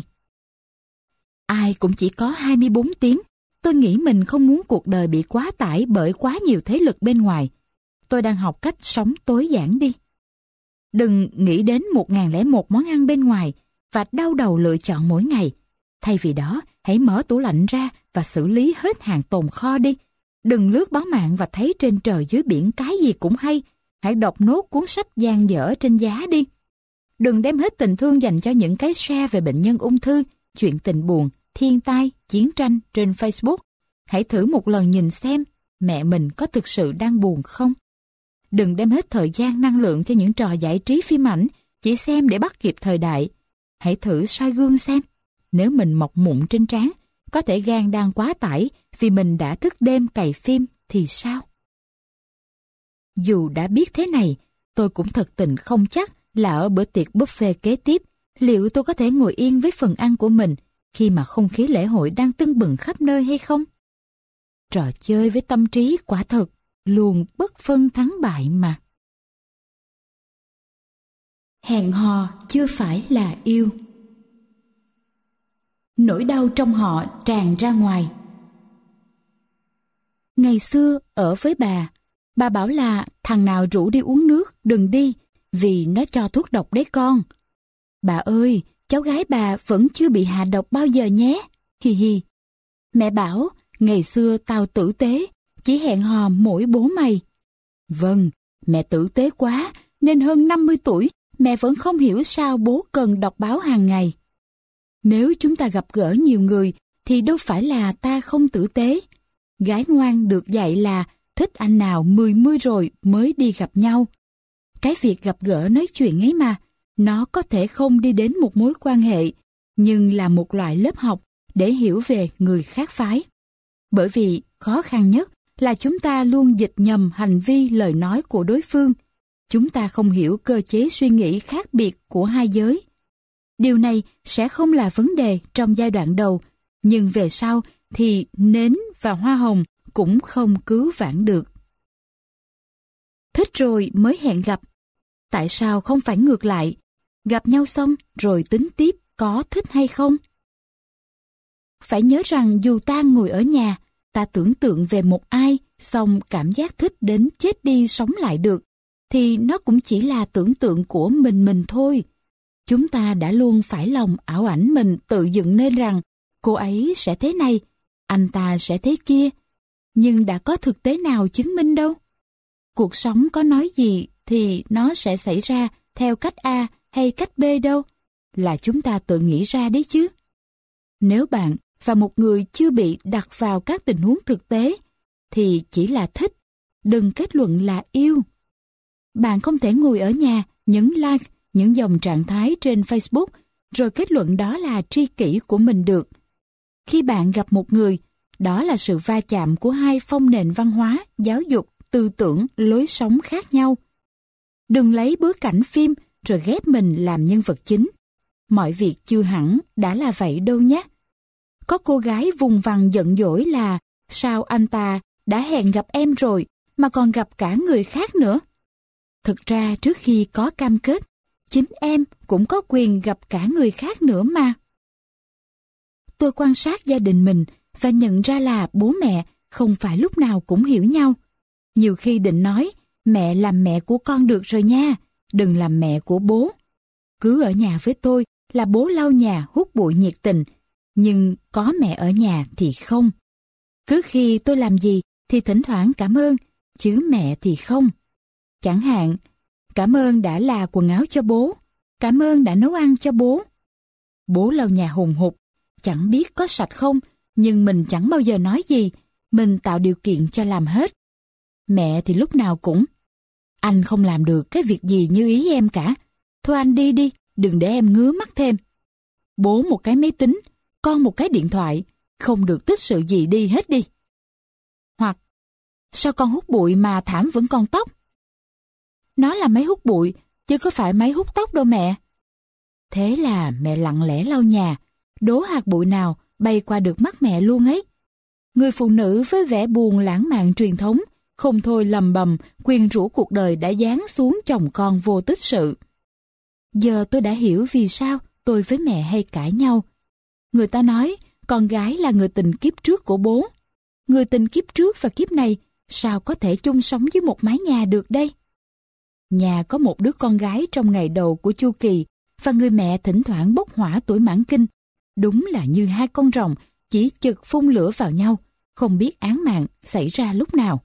Ai cũng chỉ có hai mươi bốn tiếng. Tôi nghĩ mình không muốn cuộc đời bị quá tải bởi quá nhiều thế lực bên ngoài. Tôi đang học cách sống tối giản đi. Đừng nghĩ đến một ngàn lẻ một món ăn bên ngoài và đau đầu lựa chọn mỗi ngày. Thay vì đó, hãy mở tủ lạnh ra và xử lý hết hàng tồn kho đi. Đừng lướt báo mạng và thấy trên trời dưới biển cái gì cũng hay. Hãy đọc nốt cuốn sách dang dở trên giá đi. Đừng đem hết tình thương dành cho những cái share về bệnh nhân ung thư, chuyện tình buồn, thiên tai, chiến tranh trên Facebook. Hãy thử một lần nhìn xem mẹ mình có thực sự đang buồn không. Đừng đem hết thời gian năng lượng cho những trò giải trí phim ảnh, chỉ xem để bắt kịp thời đại. Hãy thử soi gương xem. Nếu mình mọc mụn trên trán, có thể gan đang quá tải vì mình đã thức đêm cày phim thì sao? Dù đã biết thế này, tôi cũng thật tình không chắc là ở bữa tiệc buffet kế tiếp, liệu tôi có thể ngồi yên với phần ăn của mình khi mà không khí lễ hội đang tưng bừng khắp nơi hay không? Trò chơi với tâm trí quả thật luôn bất phân thắng bại mà. Hẹn hò chưa phải là yêu. Nỗi đau trong họ tràn ra ngoài. Ngày xưa ở với bà, bà bảo là thằng nào rủ đi uống nước đừng đi vì nó cho thuốc độc đấy con. Bà ơi, cháu gái bà vẫn chưa bị hạ độc bao giờ nhé. Hi hi. Mẹ bảo ngày xưa tao tử tế, chỉ hẹn hò mỗi bố mày. Vâng, mẹ tử tế quá nên hơn năm mươi tuổi mẹ vẫn không hiểu sao bố cần đọc báo hàng ngày. Nếu chúng ta gặp gỡ nhiều người thì đâu phải là ta không tử tế. Gái ngoan được dạy là thích anh nào mười mươi rồi mới đi gặp nhau. Cái việc gặp gỡ nói chuyện ấy mà, nó có thể không đi đến một mối quan hệ, nhưng là một loại lớp học để hiểu về người khác phái. Bởi vì khó khăn nhất là chúng ta luôn dịch nhầm hành vi lời nói của đối phương. Chúng ta không hiểu cơ chế suy nghĩ khác biệt của hai giới. Điều này sẽ không là vấn đề trong giai đoạn đầu, nhưng về sau thì nến và hoa hồng cũng không cứu vãn được. Thích rồi mới hẹn gặp. Tại sao không phải ngược lại? Gặp nhau xong rồi tính tiếp có thích hay không? Phải nhớ rằng dù ta ngồi ở nhà, ta tưởng tượng về một ai, xong cảm giác thích đến chết đi sống lại được, thì nó cũng chỉ là tưởng tượng của mình mình thôi. Chúng ta đã luôn phải lòng ảo ảnh mình tự dựng nên rằng cô ấy sẽ thế này, anh ta sẽ thế kia. Nhưng đã có thực tế nào chứng minh đâu. Cuộc sống có nói gì thì nó sẽ xảy ra theo cách A hay cách B đâu, là chúng ta tự nghĩ ra đấy chứ. Nếu bạn và một người chưa bị đặt vào các tình huống thực tế, thì chỉ là thích, đừng kết luận là yêu. Bạn không thể ngồi ở nhà, nhấn like những dòng trạng thái trên Facebook, rồi kết luận đó là tri kỷ của mình được. Khi bạn gặp một người, đó là sự va chạm của hai phong nền văn hóa, giáo dục, tư tưởng, lối sống khác nhau. Đừng lấy bối cảnh phim rồi ghép mình làm nhân vật chính. Mọi việc chưa hẳn đã là vậy đâu nhé. Có cô gái vùng vằng giận dỗi là sao anh ta đã hẹn gặp em rồi mà còn gặp cả người khác nữa. Thực ra trước khi có cam kết, chính em cũng có quyền gặp cả người khác nữa mà. Tôi quan sát gia đình mình và nhận ra là bố mẹ không phải lúc nào cũng hiểu nhau. Nhiều khi định nói, mẹ làm mẹ của con được rồi nha, đừng làm mẹ của bố. Cứ ở nhà với tôi là bố lau nhà hút bụi nhiệt tình, nhưng có mẹ ở nhà thì không. Cứ khi tôi làm gì thì thỉnh thoảng cảm ơn, chứ mẹ thì không. Chẳng hạn, cảm ơn đã là quần áo cho bố, cảm ơn đã nấu ăn cho bố. Bố lau nhà hùng hục, chẳng biết có sạch không, nhưng mình chẳng bao giờ nói gì, mình tạo điều kiện cho làm hết. Mẹ thì lúc nào cũng, anh không làm được cái việc gì như ý em cả, thôi anh đi đi, đừng để em ngứa mắt thêm. Bố một cái máy tính, con một cái điện thoại, không được tích sự gì đi hết đi. Hoặc, sao con hút bụi mà thảm vẫn còn tóc? Nó là máy hút bụi, chứ có phải máy hút tóc đâu mẹ. Thế là mẹ lặng lẽ lau nhà, đố hạt bụi nào bay qua được mắt mẹ luôn ấy. Người phụ nữ với vẻ buồn lãng mạn truyền thống, không thôi lầm bầm, quyến rũ cuộc đời đã giáng xuống chồng con vô tích sự. Giờ tôi đã hiểu vì sao tôi với mẹ hay cãi nhau. Người ta nói con gái là người tình kiếp trước của bố. Người tình kiếp trước và kiếp này sao có thể chung sống dưới một mái nhà được đây? Nhà có một đứa con gái trong ngày đầu của chu kỳ và người mẹ thỉnh thoảng bốc hỏa tuổi mãn kinh. Đúng là như hai con rồng chỉ chực phun lửa vào nhau, không biết án mạng xảy ra lúc nào.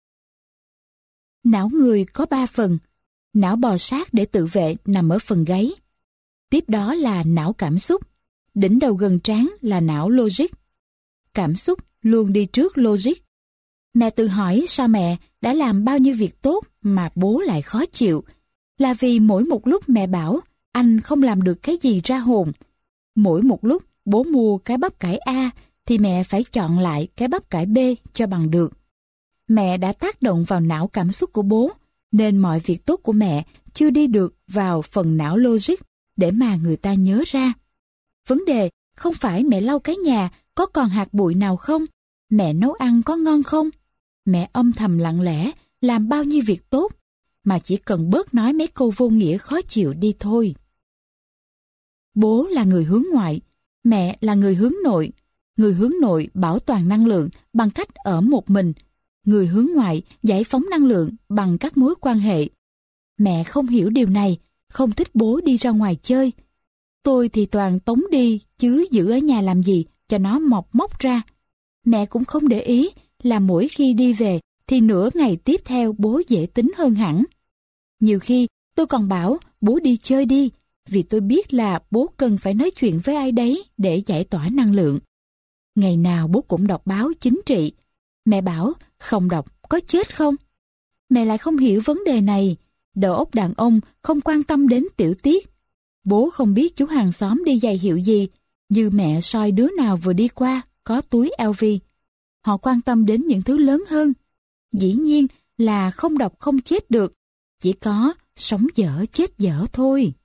Não người có ba phần. Não bò sát để tự vệ nằm ở phần gáy. Tiếp đó là não cảm xúc. Đỉnh đầu gần trán là não logic. Cảm xúc luôn đi trước logic. Mẹ tự hỏi sao mẹ đã làm bao nhiêu việc tốt mà bố lại khó chịu. Là vì mỗi một lúc mẹ bảo anh không làm được cái gì ra hồn. Mỗi một lúc bố mua cái bắp cải A thì mẹ phải chọn lại cái bắp cải B cho bằng được. Mẹ đã tác động vào não cảm xúc của bố, nên mọi việc tốt của mẹ chưa đi được vào phần não logic để mà người ta nhớ ra. Vấn đề không phải mẹ lau cái nhà có còn hạt bụi nào không, mẹ nấu ăn có ngon không, mẹ âm thầm lặng lẽ làm bao nhiêu việc tốt, mà chỉ cần bớt nói mấy câu vô nghĩa khó chịu đi thôi. Bố là người hướng ngoại, mẹ là người hướng nội. Người hướng nội bảo toàn năng lượng bằng cách ở một mình. Người hướng ngoại giải phóng năng lượng bằng các mối quan hệ. Mẹ không hiểu điều này, không thích bố đi ra ngoài chơi. Tôi thì toàn tống đi, chứ giữ ở nhà làm gì cho nó mọc mốc ra. Mẹ cũng không để ý là mỗi khi đi về thì nửa ngày tiếp theo bố dễ tính hơn hẳn. Nhiều khi tôi còn bảo bố đi chơi đi, vì tôi biết là bố cần phải nói chuyện với ai đấy để giải tỏa năng lượng. Ngày nào bố cũng đọc báo chính trị. Mẹ bảo không đọc có chết không? Mẹ lại không hiểu vấn đề này. Đầu óc đàn ông không quan tâm đến tiểu tiết. Bố không biết chú hàng xóm đi giày hiệu gì, như mẹ soi đứa nào vừa đi qua có túi lờ vê. Họ quan tâm đến những thứ lớn hơn. Dĩ nhiên là không độc không chết được, chỉ có sống dở chết dở thôi.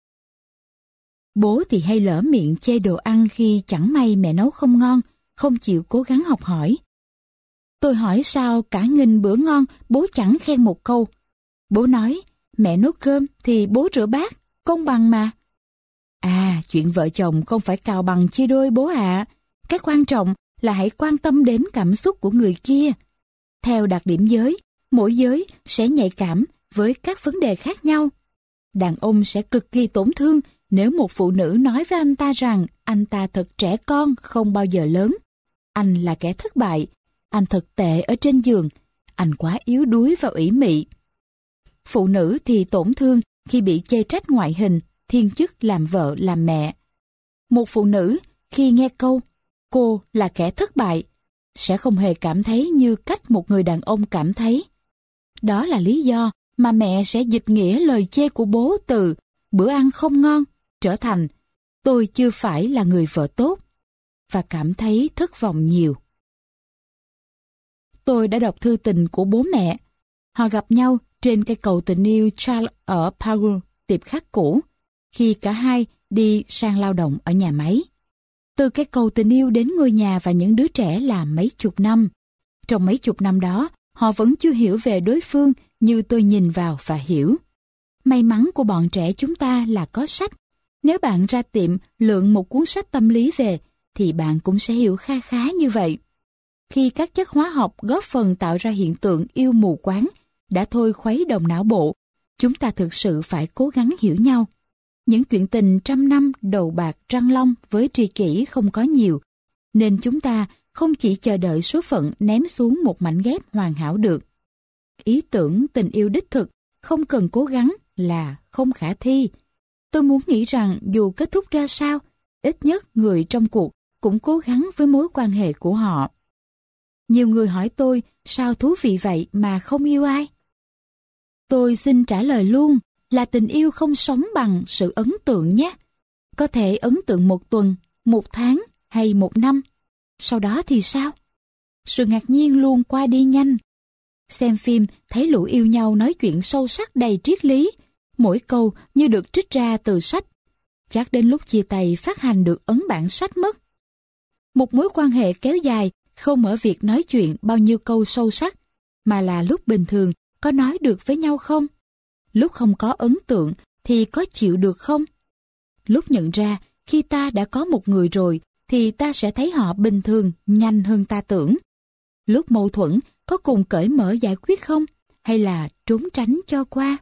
Bố thì hay lỡ miệng chê đồ ăn khi chẳng may mẹ nấu không ngon, không chịu cố gắng học hỏi. Tôi hỏi sao cả nghìn bữa ngon bố chẳng khen một câu. Bố nói, mẹ nấu cơm thì bố rửa bát, công bằng mà. À, chuyện vợ chồng không phải cào bằng chia đôi bố ạ. À. Cái quan trọng là hãy quan tâm đến cảm xúc của người kia. Theo đặc điểm giới, mỗi giới sẽ nhạy cảm với các vấn đề khác nhau. Đàn ông sẽ cực kỳ tổn thương nếu một phụ nữ nói với anh ta rằng anh ta thật trẻ con, không bao giờ lớn. Anh là kẻ thất bại, anh thật tệ ở trên giường, anh quá yếu đuối và ủy mị. Phụ nữ thì tổn thương khi bị chê trách ngoại hình, thiên chức làm vợ làm mẹ. Một phụ nữ khi nghe câu cô là kẻ thất bại sẽ không hề cảm thấy như cách một người đàn ông cảm thấy. Đó là lý do mà mẹ sẽ dịch nghĩa lời chê của bố từ bữa ăn không ngon trở thành tôi chưa phải là người vợ tốt và cảm thấy thất vọng nhiều. Tôi đã đọc thư tình của bố mẹ. Họ gặp nhau trên cây cầu tình yêu Charles ở Paris, tiệp khắc cũ, khi cả hai đi sang lao động ở nhà máy. Từ cây cầu tình yêu đến ngôi nhà và những đứa trẻ là mấy chục năm. Trong mấy chục năm đó, họ vẫn chưa hiểu về đối phương như tôi nhìn vào và hiểu. May mắn của bọn trẻ chúng ta là có sách. Nếu bạn ra tiệm lượn một cuốn sách tâm lý về, thì bạn cũng sẽ hiểu kha khá như vậy. Khi các chất hóa học góp phần tạo ra hiện tượng yêu mù quáng, đã thôi khuấy động não bộ, chúng ta thực sự phải cố gắng hiểu nhau. Những chuyện tình trăm năm đầu bạc răng long với tri kỷ không có nhiều, nên chúng ta không chỉ chờ đợi số phận ném xuống một mảnh ghép hoàn hảo được. Ý tưởng tình yêu đích thực, không cần cố gắng là không khả thi. Tôi muốn nghĩ rằng dù kết thúc ra sao, ít nhất người trong cuộc cũng cố gắng với mối quan hệ của họ. Nhiều người hỏi tôi sao thú vị vậy mà không yêu ai? Tôi xin trả lời luôn là tình yêu không sống bằng sự ấn tượng nhé. Có thể ấn tượng một tuần, một tháng hay một năm. Sau đó thì sao? Sự ngạc nhiên luôn qua đi nhanh. Xem phim thấy lũ yêu nhau nói chuyện sâu sắc đầy triết lý, mỗi câu như được trích ra từ sách. Chắc đến lúc chia tay phát hành được ấn bản sách mất. Một mối quan hệ kéo dài không ở việc nói chuyện bao nhiêu câu sâu sắc, mà là lúc bình thường có nói được với nhau không? Lúc không có ấn tượng thì có chịu được không? Lúc nhận ra khi ta đã có một người rồi thì ta sẽ thấy họ bình thường nhanh hơn ta tưởng. Lúc mâu thuẫn có cùng cởi mở giải quyết không? Hay là trốn tránh cho qua?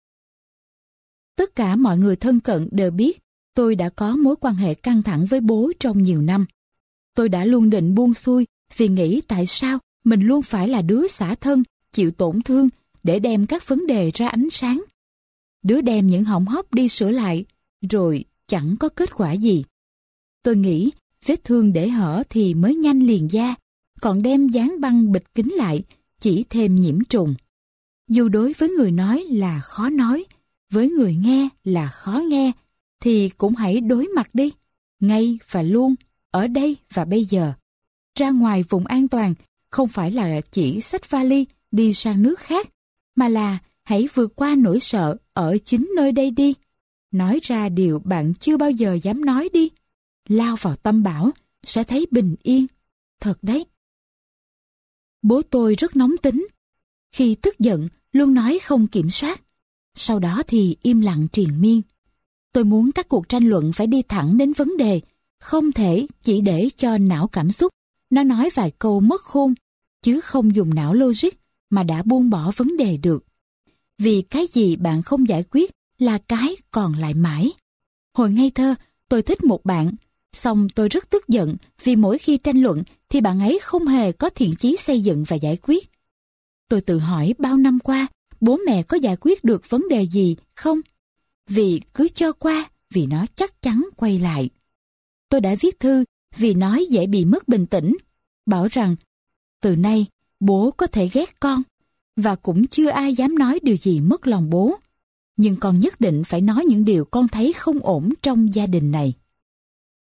Tất cả mọi người thân cận đều biết tôi đã có mối quan hệ căng thẳng với bố trong nhiều năm. Tôi đã luôn định buông xuôi vì nghĩ tại sao mình luôn phải là đứa xả thân, chịu tổn thương để đem các vấn đề ra ánh sáng. Đứa đem những hỏng hóc đi sửa lại, rồi chẳng có kết quả gì. Tôi nghĩ vết thương để hở thì mới nhanh liền da, còn đem dán băng bịt kín lại chỉ thêm nhiễm trùng. Dù đối với người nói là khó nói, với người nghe là khó nghe, thì cũng hãy đối mặt đi, ngay và luôn, ở đây và bây giờ. Ra ngoài vùng an toàn không phải là chỉ xách vali đi sang nước khác, mà là hãy vượt qua nỗi sợ ở chính nơi đây đi. Nói ra điều bạn chưa bao giờ dám nói đi. Lao vào tâm bão, sẽ thấy bình yên. Thật đấy. Bố tôi rất nóng tính. Khi tức giận, luôn nói không kiểm soát. Sau đó thì im lặng triền miên. Tôi muốn các cuộc tranh luận phải đi thẳng đến vấn đề, không thể chỉ để cho não cảm xúc nó nói vài câu mất khôn, chứ không dùng não logic mà đã buông bỏ vấn đề được. Vì cái gì bạn không giải quyết là cái còn lại mãi. Hồi ngây thơ, tôi thích một bạn, xong tôi rất tức giận vì mỗi khi tranh luận thì bạn ấy không hề có thiện chí xây dựng và giải quyết. Tôi tự hỏi bao năm qua, bố mẹ có giải quyết được vấn đề gì không? Vì cứ cho qua, vì nó chắc chắn quay lại. Tôi đã viết thư vì nói dễ bị mất bình tĩnh, bảo rằng từ nay bố có thể ghét con, và cũng chưa ai dám nói điều gì mất lòng bố. Nhưng con nhất định phải nói những điều con thấy không ổn trong gia đình này.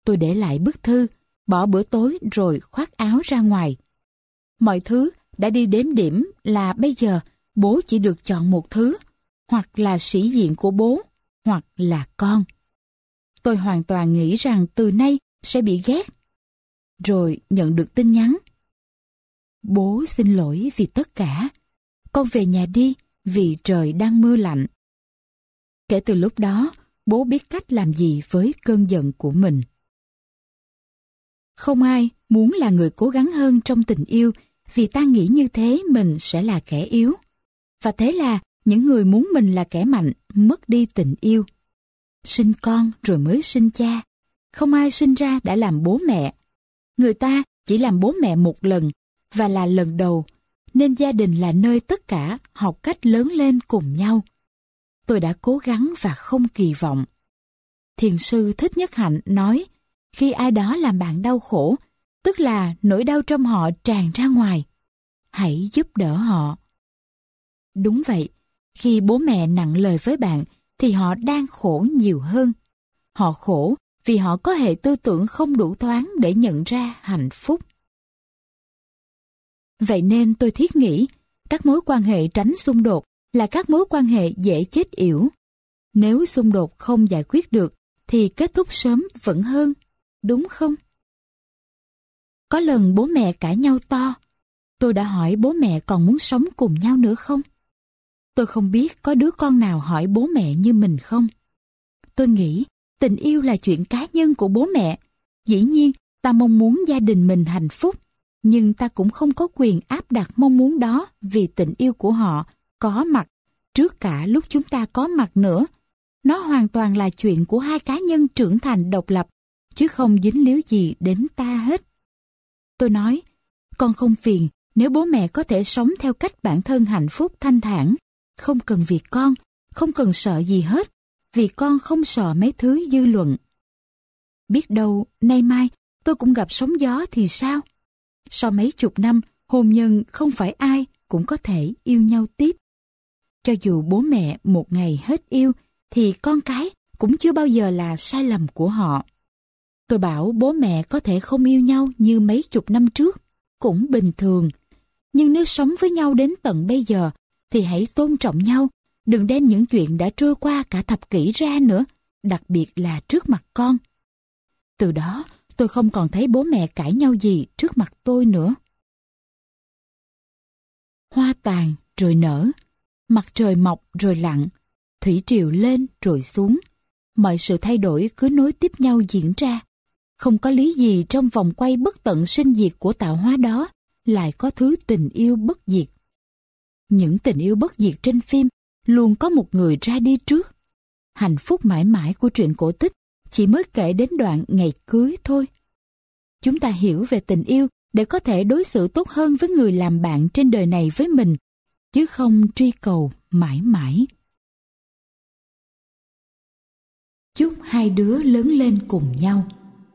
Tôi để lại bức thư, bỏ bữa tối rồi khoác áo ra ngoài. Mọi thứ đã đi đến điểm là bây giờ bố chỉ được chọn một thứ, hoặc là sĩ diện của bố, hoặc là con. Tôi hoàn toàn nghĩ rằng từ nay sẽ bị ghét. Rồi nhận được tin nhắn. Bố xin lỗi vì tất cả. Con về nhà đi vì trời đang mưa lạnh. Kể từ lúc đó, bố biết cách làm gì với cơn giận của mình. Không ai muốn là người cố gắng hơn trong tình yêu vì ta nghĩ như thế mình sẽ là kẻ yếu. Và thế là những người muốn mình là kẻ mạnh mất đi tình yêu. Sinh con rồi mới sinh cha. Không ai sinh ra đã làm bố mẹ. Người ta chỉ làm bố mẹ một lần và là lần đầu, nên gia đình là nơi tất cả học cách lớn lên cùng nhau. Tôi đã cố gắng và không kỳ vọng. Thiền sư Thích Nhất Hạnh nói, khi ai đó làm bạn đau khổ, tức là nỗi đau trong họ tràn ra ngoài. Hãy giúp đỡ họ. Đúng vậy, khi bố mẹ nặng lời với bạn, thì họ đang khổ nhiều hơn. Họ khổ vì họ có hệ tư tưởng không đủ thoáng để nhận ra hạnh phúc. Vậy nên tôi thiết nghĩ, các mối quan hệ tránh xung đột là các mối quan hệ dễ chết yểu. Nếu xung đột không giải quyết được, thì kết thúc sớm vẫn hơn, đúng không? Có lần bố mẹ cãi nhau to, tôi đã hỏi bố mẹ còn muốn sống cùng nhau nữa không? Tôi không biết có đứa con nào hỏi bố mẹ như mình không. Tôi nghĩ tình yêu là chuyện cá nhân của bố mẹ. Dĩ nhiên, ta mong muốn gia đình mình hạnh phúc, nhưng ta cũng không có quyền áp đặt mong muốn đó vì tình yêu của họ có mặt trước cả lúc chúng ta có mặt nữa. Nó hoàn toàn là chuyện của hai cá nhân trưởng thành độc lập, chứ không dính líu gì đến ta hết. Tôi nói, con không phiền nếu bố mẹ có thể sống theo cách bản thân hạnh phúc thanh thản, không cần vì con, không cần sợ gì hết, vì con không sợ mấy thứ dư luận. Biết đâu, nay mai, tôi cũng gặp sóng gió thì sao? Sau mấy chục năm, hôn nhân không phải ai cũng có thể yêu nhau tiếp. Cho dù bố mẹ một ngày hết yêu, thì con cái cũng chưa bao giờ là sai lầm của họ. Tôi bảo bố mẹ có thể không yêu nhau như mấy chục năm trước, cũng bình thường. Nhưng nếu sống với nhau đến tận bây giờ, thì hãy tôn trọng nhau, đừng đem những chuyện đã trôi qua cả thập kỷ ra nữa, đặc biệt là trước mặt con. Từ đó, tôi không còn thấy bố mẹ cãi nhau gì trước mặt tôi nữa. Hoa tàn rồi nở, mặt trời mọc rồi lặn, thủy triều lên rồi xuống. Mọi sự thay đổi cứ nối tiếp nhau diễn ra. Không có lý gì trong vòng quay bất tận sinh diệt của tạo hóa đó lại có thứ tình yêu bất diệt. Những tình yêu bất diệt trên phim luôn có một người ra đi trước. Hạnh phúc mãi mãi của truyện cổ tích chỉ mới kể đến đoạn ngày cưới thôi. Chúng ta hiểu về tình yêu để có thể đối xử tốt hơn với người làm bạn trên đời này với mình, chứ không truy cầu mãi mãi. Chúc hai đứa lớn lên cùng nhau.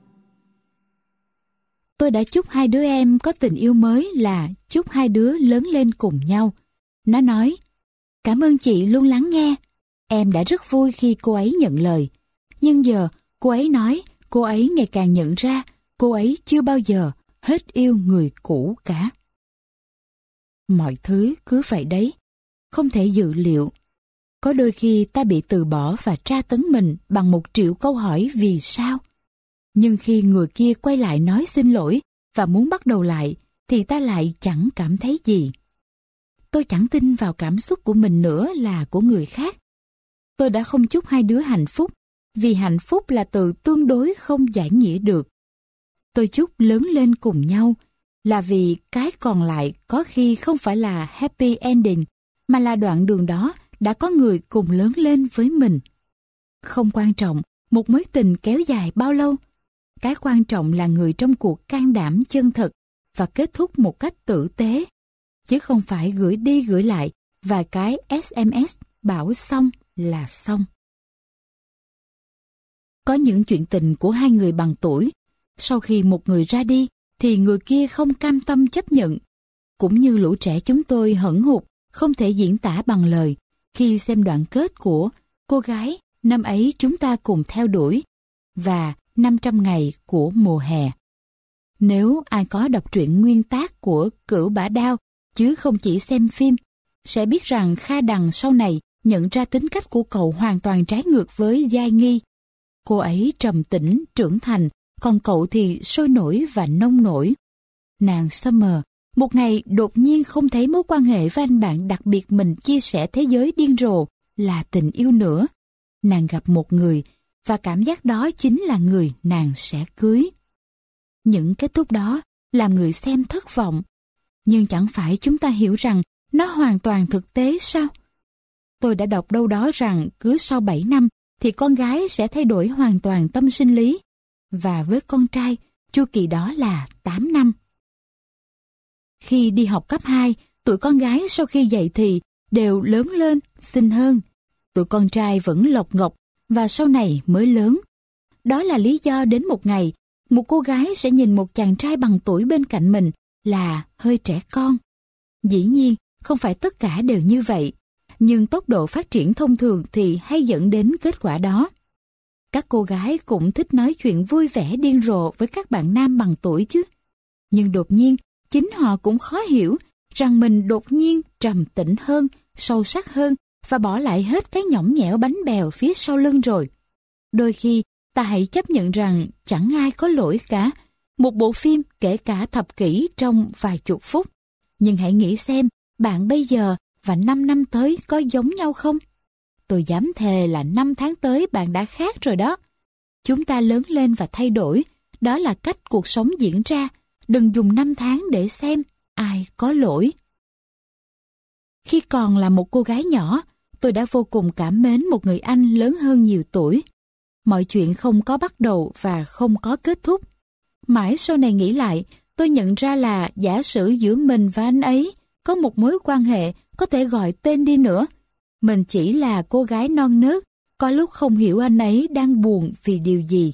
Tôi đã chúc hai đứa em có tình yêu mới là chúc hai đứa lớn lên cùng nhau. Nó nói, cảm ơn chị luôn lắng nghe. Em đã rất vui khi cô ấy nhận lời. Nhưng giờ cô ấy nói cô ấy ngày càng nhận ra cô ấy chưa bao giờ hết yêu người cũ cả. Mọi thứ cứ vậy đấy, không thể dự liệu. Có đôi khi ta bị từ bỏ và tra tấn mình bằng một triệu câu hỏi vì sao. Nhưng khi người kia quay lại nói xin lỗi và muốn bắt đầu lại, thì ta lại chẳng cảm thấy gì. Tôi chẳng tin vào cảm xúc của mình nữa là của người khác. Tôi đã không chúc hai đứa hạnh phúc, vì hạnh phúc là từ tương đối không giải nghĩa được. Tôi chúc lớn lên cùng nhau, là vì cái còn lại có khi không phải là happy ending, mà là đoạn đường đó đã có người cùng lớn lên với mình. Không quan trọng một mối tình kéo dài bao lâu, cái quan trọng là người trong cuộc can đảm chân thật và kết thúc một cách tử tế, chứ không phải gửi đi gửi lại vài cái ét em ét bảo xong là xong. Có những chuyện tình của hai người bằng tuổi, sau khi một người ra đi thì người kia không cam tâm chấp nhận. Cũng như lũ trẻ chúng tôi hẫng hụt, không thể diễn tả bằng lời khi xem đoạn kết của Cô gái năm ấy chúng ta cùng theo đuổi, và năm trăm ngày của mùa hè. Nếu ai có đọc truyện nguyên tác của Cửu Bả Đao, chứ không chỉ xem phim, sẽ biết rằng Kha Đằng sau này nhận ra tính cách của cậu hoàn toàn trái ngược với Giai Nghi. Cô ấy trầm tĩnh, trưởng thành, còn cậu thì sôi nổi và nông nổi. Nàng Summer một ngày đột nhiên không thấy mối quan hệ với anh bạn đặc biệt mình chia sẻ thế giới điên rồ là tình yêu nữa. Nàng gặp một người, và cảm giác đó chính là người nàng sẽ cưới. Những kết thúc đó làm người xem thất vọng. Nhưng chẳng phải chúng ta hiểu rằng nó hoàn toàn thực tế sao? Tôi đã đọc đâu đó rằng cứ sau bảy năm thì con gái sẽ thay đổi hoàn toàn tâm sinh lý. Và với con trai, chu kỳ đó là tám năm. Khi đi học cấp hai, tụi con gái sau khi dậy thì đều lớn lên, xinh hơn. Tụi con trai vẫn lộc ngọc và sau này mới lớn. Đó là lý do đến một ngày, một cô gái sẽ nhìn một chàng trai bằng tuổi bên cạnh mình là hơi trẻ con. Dĩ nhiên, không phải tất cả đều như vậy, nhưng tốc độ phát triển thông thường thì hay dẫn đến kết quả đó. Các cô gái cũng thích nói chuyện vui vẻ điên rồ với các bạn nam bằng tuổi chứ. Nhưng đột nhiên, chính họ cũng khó hiểu rằng mình đột nhiên trầm tĩnh hơn, sâu sắc hơn và bỏ lại hết cái nhõng nhẽo bánh bèo phía sau lưng rồi. Đôi khi, ta hãy chấp nhận rằng chẳng ai có lỗi cả. Một bộ phim kể cả thập kỷ trong vài chục phút. Nhưng hãy nghĩ xem, bạn bây giờ và năm năm tới có giống nhau không? Tôi dám thề là năm tháng tới bạn đã khác rồi đó. Chúng ta lớn lên và thay đổi. Đó là cách cuộc sống diễn ra. Đừng dùng năm tháng để xem ai có lỗi. Khi còn là một cô gái nhỏ, tôi đã vô cùng cảm mến một người anh lớn hơn nhiều tuổi. Mọi chuyện không có bắt đầu và không có kết thúc. Mãi sau này nghĩ lại, tôi nhận ra là giả sử giữa mình và anh ấy có một mối quan hệ có thể gọi tên đi nữa. Mình chỉ là cô gái non nớt, có lúc không hiểu anh ấy đang buồn vì điều gì.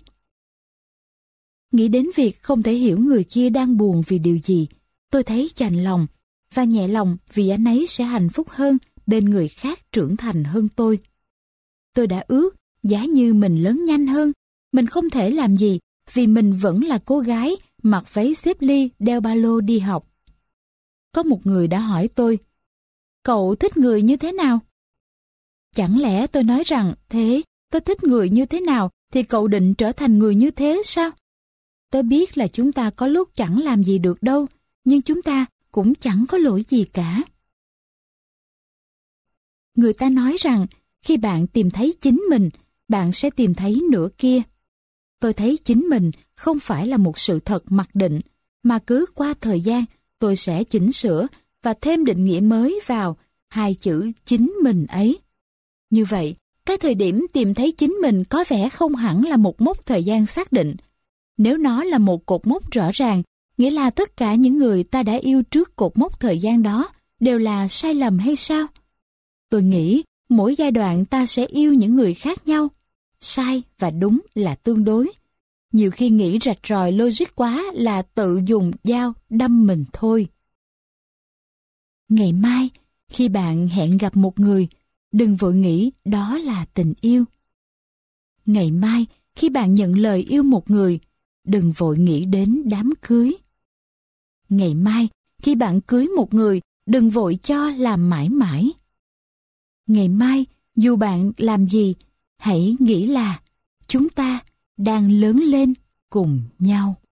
Nghĩ đến việc không thể hiểu người kia đang buồn vì điều gì, tôi thấy chạnh lòng và nhẹ lòng vì anh ấy sẽ hạnh phúc hơn bên người khác trưởng thành hơn tôi. Tôi đã ước, giá như mình lớn nhanh hơn, mình không thể làm gì vì mình vẫn là cô gái mặc váy xếp ly đeo ba lô đi học. Có một người đã hỏi tôi, cậu thích người như thế nào? Chẳng lẽ tôi nói rằng, thế tôi thích người như thế nào thì cậu định trở thành người như thế sao? Tôi biết là chúng ta có lúc chẳng làm gì được đâu, nhưng chúng ta cũng chẳng có lỗi gì cả. Người ta nói rằng, khi bạn tìm thấy chính mình, bạn sẽ tìm thấy nửa kia. Tôi thấy chính mình không phải là một sự thật mặc định, mà cứ qua thời gian tôi sẽ chỉnh sửa và thêm định nghĩa mới vào hai chữ chính mình ấy. Như vậy, cái thời điểm tìm thấy chính mình có vẻ không hẳn là một mốc thời gian xác định. Nếu nó là một cột mốc rõ ràng, nghĩa là tất cả những người ta đã yêu trước cột mốc thời gian đó đều là sai lầm hay sao? Tôi nghĩ mỗi giai đoạn ta sẽ yêu những người khác nhau. Sai và đúng là tương đối. Nhiều khi nghĩ rạch ròi logic quá là tự dùng dao đâm mình thôi. Ngày mai, khi bạn hẹn gặp một người, đừng vội nghĩ đó là tình yêu. Ngày mai, khi bạn nhận lời yêu một người, đừng vội nghĩ đến đám cưới. Ngày mai, khi bạn cưới một người, đừng vội cho làm mãi mãi. Ngày mai, dù bạn làm gì, hãy nghĩ là chúng ta đang lớn lên cùng nhau.